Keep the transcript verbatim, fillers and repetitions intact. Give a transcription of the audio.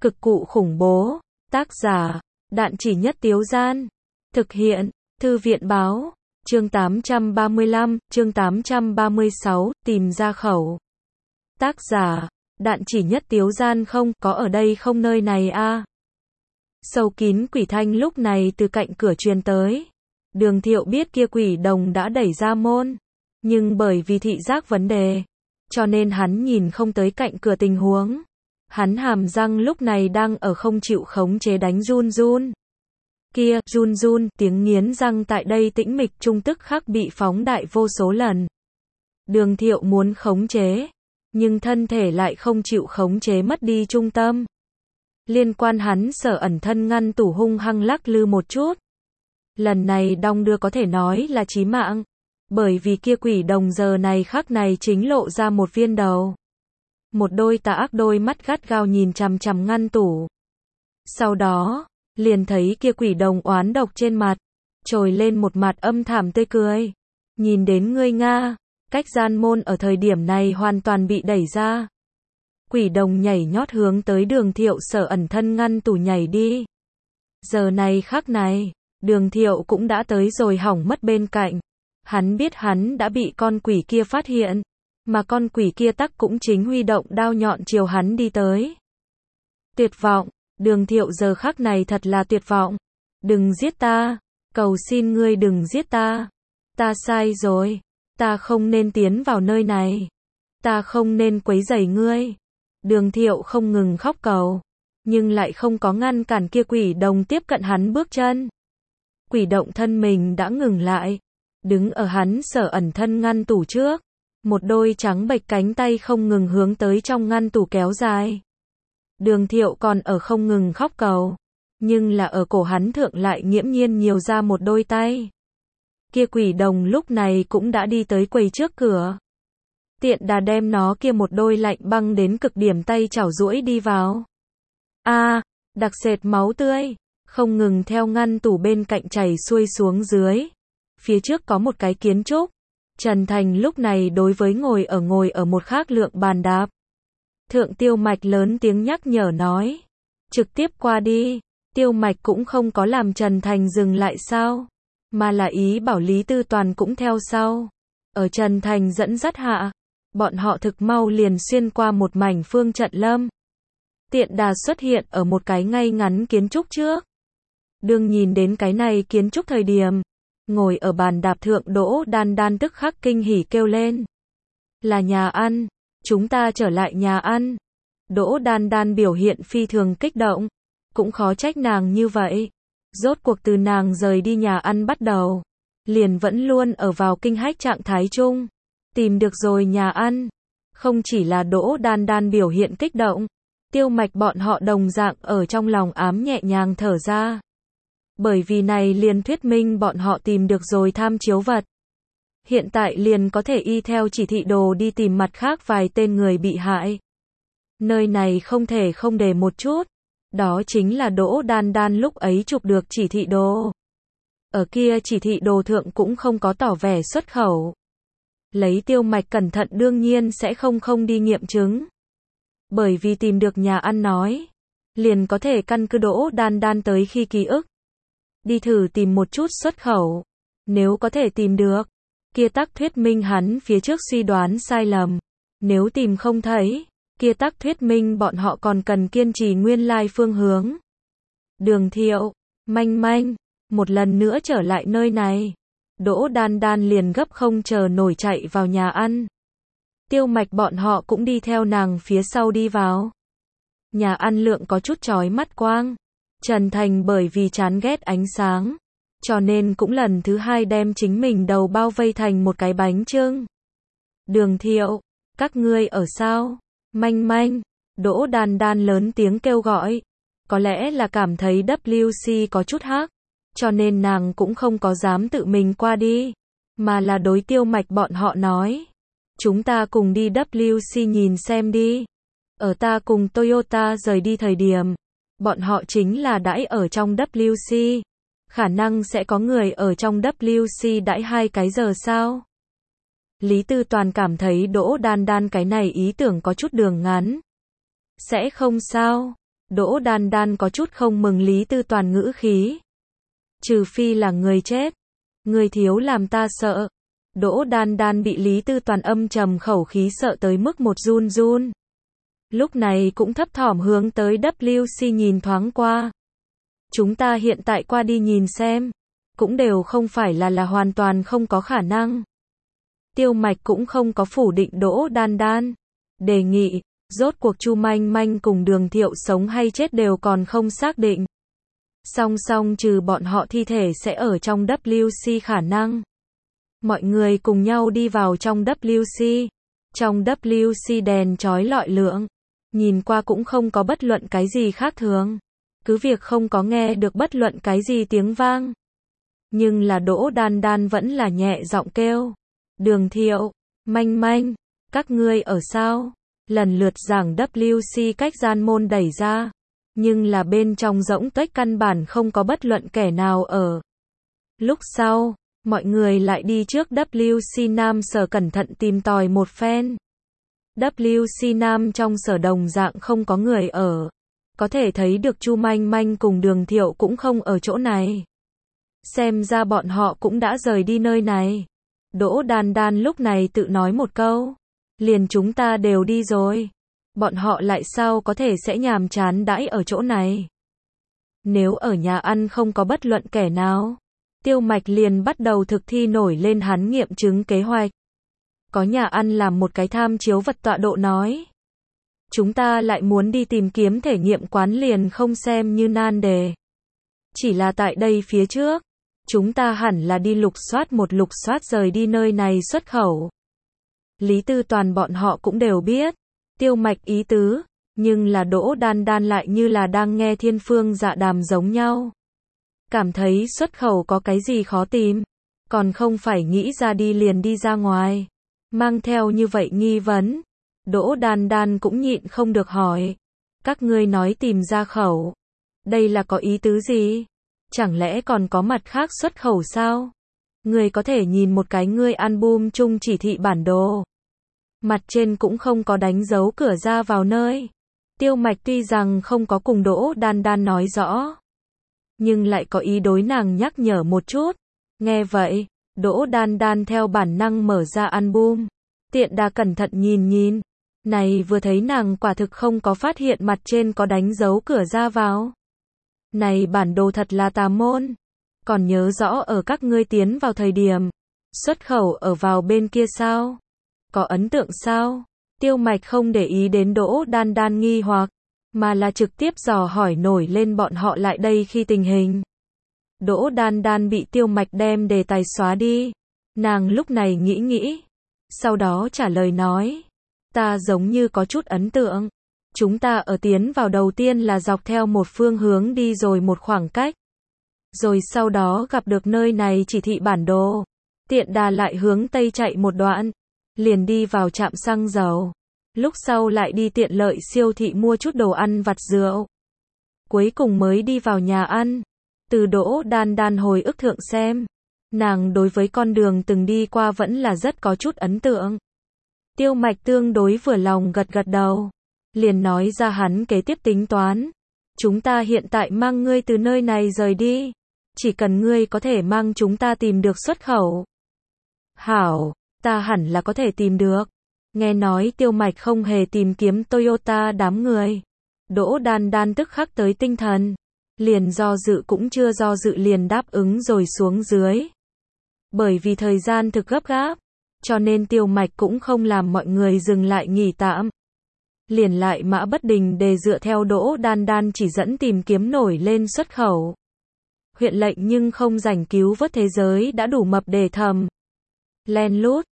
Cực cụ khủng bố. Tác giả, Đạn Chỉ Nhất Tiếu Gian. Thực hiện, Thư viện báo. Chương tám trăm ba mươi lăm, chương tám trăm ba mươi sáu, tìm ra khẩu. Tác giả, Đạn Chỉ Nhất Tiếu Gian. Không, có ở đây không, nơi này a. À. Sâu kín quỷ thanh lúc này từ cạnh cửa truyền tới. Đường Thiệu biết kia quỷ đồng đã đẩy ra môn, nhưng bởi vì thị giác vấn đề, cho nên hắn nhìn không tới cạnh cửa tình huống. Hắn hàm răng lúc này đang ở không chịu khống chế đánh run run. Kia, run run, tiếng nghiến răng tại đây tĩnh mịch trung tức khắc bị phóng đại vô số lần. Đường Thiệu muốn khống chế, nhưng thân thể lại không chịu khống chế, mất đi trung tâm. Liên quan hắn sở ẩn thân ngăn tủ hung hăng lắc lư một chút. Lần này đong đưa có thể nói là chí mạng, bởi vì kia quỷ đồng giờ này khắc này chính lộ ra một viên đầu. Một đôi tà ác đôi mắt gắt gao nhìn chằm chằm ngăn tủ. Sau đó, liền thấy kia quỷ đồng oán độc trên mặt, trồi lên một mặt âm thảm tươi cười. Nhìn đến ngươi Nga, cách gian môn ở thời điểm này hoàn toàn bị đẩy ra. Quỷ đồng nhảy nhót hướng tới Đường Thiệu sở ẩn thân ngăn tủ nhảy đi. Giờ này khắc này, Đường Thiệu cũng đã tới rồi, hỏng mất bên cạnh. Hắn biết hắn đã bị con quỷ kia phát hiện, mà con quỷ kia tắc cũng chính huy động đao nhọn chiều hắn đi tới. Tuyệt vọng, Đường Thiệu giờ khắc này thật là tuyệt vọng. Đừng giết ta, cầu xin ngươi đừng giết ta. Ta sai rồi, ta không nên tiến vào nơi này. Ta không nên quấy rầy ngươi. Đường Thiệu không ngừng khóc cầu, nhưng lại không có ngăn cản kia quỷ đồng tiếp cận hắn bước chân. Quỷ động thân mình đã ngừng lại, đứng ở hắn sở ẩn thân ngăn tủ trước. Một đôi trắng bệch cánh tay không ngừng hướng tới trong ngăn tủ kéo dài. Đường Thiệu còn ở không ngừng khóc cầu, nhưng là ở cổ hắn thượng lại nghiễm nhiên nhiều ra một đôi tay. Kia quỷ đồng lúc này cũng đã đi tới quầy trước cửa. Tiện đà đem nó kia một đôi lạnh băng đến cực điểm tay chảo duỗi đi vào. A, à, đặc sệt máu tươi, không ngừng theo ngăn tủ bên cạnh chảy xuôi xuống dưới. Phía trước có một cái kiến trúc. Trần Thành lúc này đối với ngồi ở ngồi ở một khác lượng bàn đạp. Thượng Tiêu Mạch lớn tiếng nhắc nhở nói. Trực tiếp qua đi. Tiêu Mạch cũng không có làm Trần Thành dừng lại sao, mà là ý bảo Lý Tư Toàn cũng theo sau. Ở Trần Thành dẫn dắt hạ, bọn họ thực mau liền xuyên qua một mảnh phương trận lâm. Tiện đà xuất hiện ở một cái ngay ngắn kiến trúc trước. Đương nhìn đến cái này kiến trúc thời điểm, ngồi ở bàn đạp thượng Đỗ Đan Đan tức khắc kinh hỉ kêu lên. Là nhà ăn, chúng ta trở lại nhà ăn. Đỗ Đan Đan biểu hiện phi thường kích động, cũng khó trách nàng như vậy. Rốt cuộc từ nàng rời đi nhà ăn bắt đầu, liền vẫn luôn ở vào kinh hách trạng thái chung. Tìm được rồi nhà ăn. Không chỉ là Đỗ Đan Đan biểu hiện kích động, Tiêu Mạch bọn họ đồng dạng ở trong lòng ám nhẹ nhàng thở ra. Bởi vì này liền thuyết minh bọn họ tìm được rồi tham chiếu vật. Hiện tại liền có thể y theo chỉ thị đồ đi tìm mặt khác vài tên người bị hại. Nơi này không thể không để một chút. Đó chính là Đỗ Đan Đan lúc ấy chụp được chỉ thị đồ. Ở kia chỉ thị đồ thượng cũng không có tỏ vẻ xuất khẩu. Lấy Tiêu Mạch cẩn thận đương nhiên sẽ không không đi nghiệm chứng. Bởi vì tìm được nhà ăn nói, liền có thể căn cứ Đỗ Đan Đan tới khi ký ức. Đi thử tìm một chút xuất khẩu. Nếu có thể tìm được, kia tắc thuyết minh hắn phía trước suy đoán sai lầm. Nếu tìm không thấy, kia tắc thuyết minh bọn họ còn cần kiên trì nguyên lai phương hướng. Đường Thiệu, Manh Manh, một lần nữa trở lại nơi này. Đỗ Đan Đan liền gấp không chờ nổi chạy vào nhà ăn. Tiêu Mạch bọn họ cũng đi theo nàng phía sau đi vào. Nhà ăn lượng có chút chói mắt quang. Trần Thành bởi vì chán ghét ánh sáng, cho nên cũng lần thứ hai đem chính mình đầu bao vây thành một cái bánh chưng. Đường Thiệu, các ngươi ở sao? Manh Manh, Đỗ Đan Đan lớn tiếng kêu gọi. Có lẽ là cảm thấy W C có chút hắc, cho nên nàng cũng không có dám tự mình qua đi, mà là đối Tiêu Mạch bọn họ nói. Chúng ta cùng đi W C nhìn xem đi. Ở ta cùng Toyota rời đi thời điểm, bọn họ chính là đãi ở trong W C. Khả năng sẽ có người ở trong W C đãi hai cái giờ sao? Lý Tư Toàn cảm thấy Đỗ Đan Đan cái này ý tưởng có chút đường ngắn. Sẽ không sao. Đỗ Đan Đan có chút không mừng Lý Tư Toàn ngữ khí. Trừ phi là người chết. Người thiếu làm ta sợ. Đỗ Đan Đan bị Lý Tư Toàn âm trầm khẩu khí sợ tới mức một run run. Lúc này cũng thấp thỏm hướng tới W C nhìn thoáng qua. Chúng ta hiện tại qua đi nhìn xem. Cũng đều không phải là là hoàn toàn không có khả năng. Tiêu Mạch cũng không có phủ định Đỗ Đan Đan. Đề nghị, rốt cuộc Chu Manh Manh cùng Đường Thiệu sống hay chết đều còn không xác định. Song song trừ bọn họ thi thể sẽ ở trong W C khả năng. Mọi người cùng nhau đi vào trong W C. Trong W C đèn chói lọi lượng. Nhìn qua cũng không có bất luận cái gì khác thường. Cứ việc không có nghe được bất luận cái gì tiếng vang. Nhưng là Đỗ Đan Đan vẫn là nhẹ giọng kêu. Đường Thiệu, Manh Manh, các ngươi ở sao? Lần lượt giảng W C cách gian môn đẩy ra. Nhưng là bên trong rỗng tuếch căn bản không có bất luận kẻ nào ở. Lúc sau, mọi người lại đi trước W C Nam sở cẩn thận tìm tòi một phen. W C Nam trong sở đồng dạng không có người ở. Có thể thấy được Chu Manh Manh cùng Đường Thiệu cũng không ở chỗ này. Xem ra bọn họ cũng đã rời đi nơi này. Đỗ Đan Đan lúc này tự nói một câu. Liền chúng ta đều đi rồi. Bọn họ lại sao có thể sẽ nhàm chán đãi ở chỗ này. Nếu ở nhà ăn không có bất luận kẻ nào. Tiêu Mạch liền bắt đầu thực thi nổi lên hắn nghiệm chứng kế hoạch. Có nhà ăn làm một cái tham chiếu vật tọa độ nói. Chúng ta lại muốn đi tìm kiếm thể nghiệm quán liền không xem như nan đề. Chỉ là tại đây phía trước. Chúng ta hẳn là đi lục soát một lục soát rời đi nơi này xuất khẩu. Lý Tư Toàn bọn họ cũng đều biết. Tiêu Mạch ý tứ. Nhưng là Đỗ Đan Đan lại như là đang nghe thiên phương dạ đàm giống nhau. Cảm thấy xuất khẩu có cái gì khó tìm. Còn không phải nghĩ ra đi liền đi ra ngoài. Mang theo như vậy nghi vấn. Đỗ Đan Đan cũng nhịn không được hỏi. Các ngươi nói tìm ra khẩu. Đây là có ý tứ gì? Chẳng lẽ còn có mặt khác xuất khẩu sao? Ngươi có thể nhìn một cái ngươi album chung chỉ thị bản đồ. Mặt trên cũng không có đánh dấu cửa ra vào nơi. Tiêu Mạch tuy rằng không có cùng Đỗ Đan Đan nói rõ. Nhưng lại có ý đối nàng nhắc nhở một chút. Nghe vậy, Đỗ Đan Đan theo bản năng mở ra album. Tiện đà cẩn thận nhìn nhìn. Này vừa thấy nàng quả thực không có phát hiện mặt trên có đánh dấu cửa ra vào. Này bản đồ thật là tà môn. Còn nhớ rõ ở các ngươi tiến vào thời điểm. Xuất khẩu ở vào bên kia sao? Có ấn tượng sao? Tiêu Mạch không để ý đến Đỗ Đan Đan nghi hoặc. Mà là trực tiếp dò hỏi nổi lên bọn họ lại đây khi tình hình. Đỗ Đan Đan bị Tiêu Mạch đem đề tài xóa đi. Nàng lúc này nghĩ nghĩ. Sau đó trả lời nói. Ta giống như có chút ấn tượng. Chúng ta ở tiến vào đầu tiên là dọc theo một phương hướng đi rồi một khoảng cách. Rồi sau đó gặp được nơi này chỉ thị bản đồ. Tiện đà lại hướng Tây chạy một đoạn. Liền đi vào trạm xăng dầu. Lúc sau lại đi tiện lợi siêu thị mua chút đồ ăn vặt rượu. Cuối cùng mới đi vào nhà ăn. Từ Đỗ Đan Đan hồi ức thượng xem. Nàng đối với con đường từng đi qua vẫn là rất có chút ấn tượng. Tiêu Mạch tương đối vừa lòng gật gật đầu. Liền nói ra hắn kế tiếp tính toán. Chúng ta hiện tại mang ngươi từ nơi này rời đi. Chỉ cần ngươi có thể mang chúng ta tìm được xuất khẩu. Hảo, ta hẳn là có thể tìm được. Nghe nói Tiêu Mạch không hề tìm kiếm Toyota đám người. Đỗ Đan Đan tức khắc tới tinh thần. Liền do dự cũng chưa do dự liền đáp ứng rồi xuống dưới. Bởi vì thời gian thực gấp gáp. Cho nên Tiêu Mạch cũng không làm mọi người dừng lại nghỉ tạm. Liền lại mã bất đình để dựa theo Đỗ Đan Đan chỉ dẫn tìm kiếm nổi lên xuất khẩu. Huyện lệnh nhưng không rảnh cứu vớt thế giới đã đủ mập để thầm. Len lút,